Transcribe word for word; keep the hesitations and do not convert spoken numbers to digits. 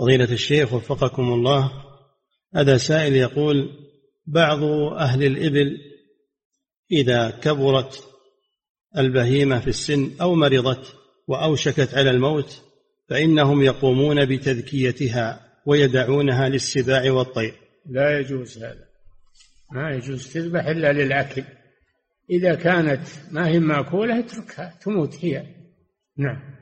فضيلة الشيخ وفقكم الله، هذا سائل يقول: بعض أهل الإبل إذا كبرت البهيمة في السن أو مرضت وأوشكت على الموت فإنهم يقومون بتذكيتها ويدعونها للسباع والطير. لا يجوز هذا، ما يجوز تذبح إلا للأكل. إذا كانت ما هي مأكولة اتركها تموت هي. نعم.